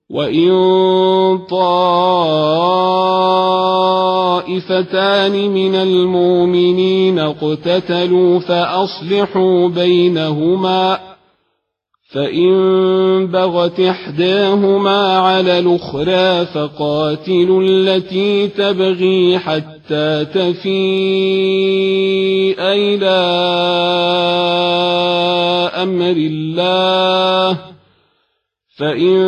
وإن طائفتان من المؤمنين اقتتلوا فأصلحوا بينهما فإن بغت إحداهما على الأخرى فقاتلوا التي تبغي حتى تفيء إلى أمر الله فإن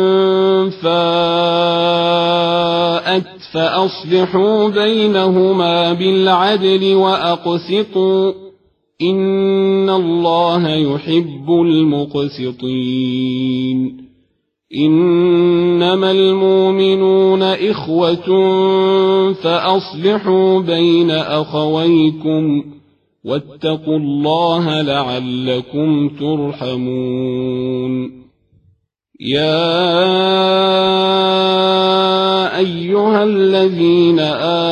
فاءت فأصلحوا بينهما بالعدل وأقسطوا إن الله يحب المقسطين إنما المؤمنون إخوة فأصلحوا بين أخويكم واتقوا الله لعلكم ترحمون يا أيها الذين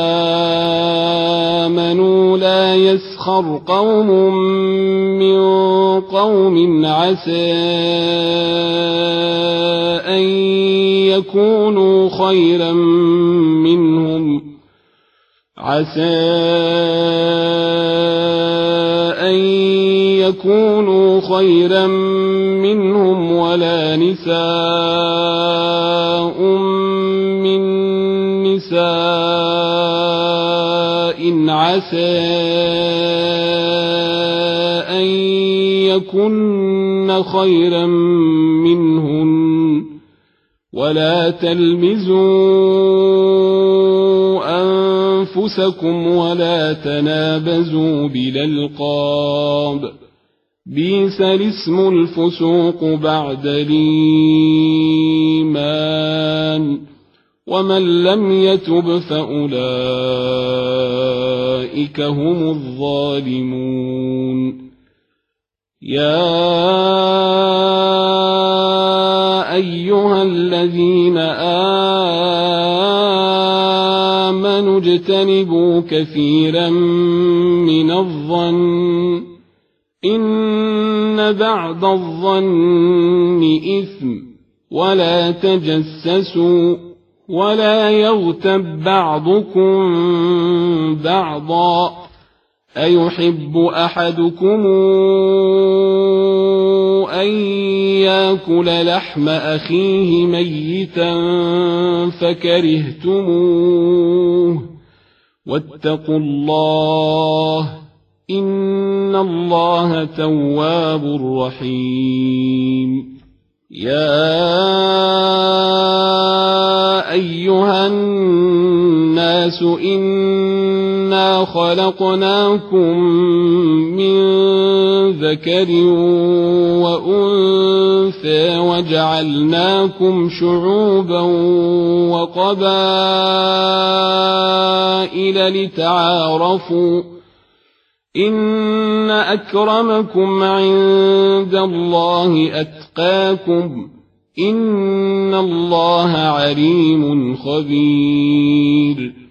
آمنوا لا يسخر قوم من قوم عسى أن يكونوا خيرا منهم ولا نساء من نساء عسى أن يكن خيرا منهن ولا تلمزوا أنفسكم ولا تنابزوا بالألقاب بئس الاسم الفسوق بعد الإيمان ومن لم يتب فأولئك هم الظالمون يا أيها الذين آمنوا اجتنبوا كثيرا من الظن إن بعض الظن إثم ولا تجسسوا ولا يغتب بعضكم بعضا أيحب أحدكم أن يأكل لحم أخيه ميتا فكرهتموه واتقوا الله إن الله تواب رحيم يا أيها الناس إنا خلقناكم من ذكر وأنثى وجعلناكم شعوبا وقبائل لتعارفوا إن أكرمكم عند الله أتقاكم إن الله عليم خبير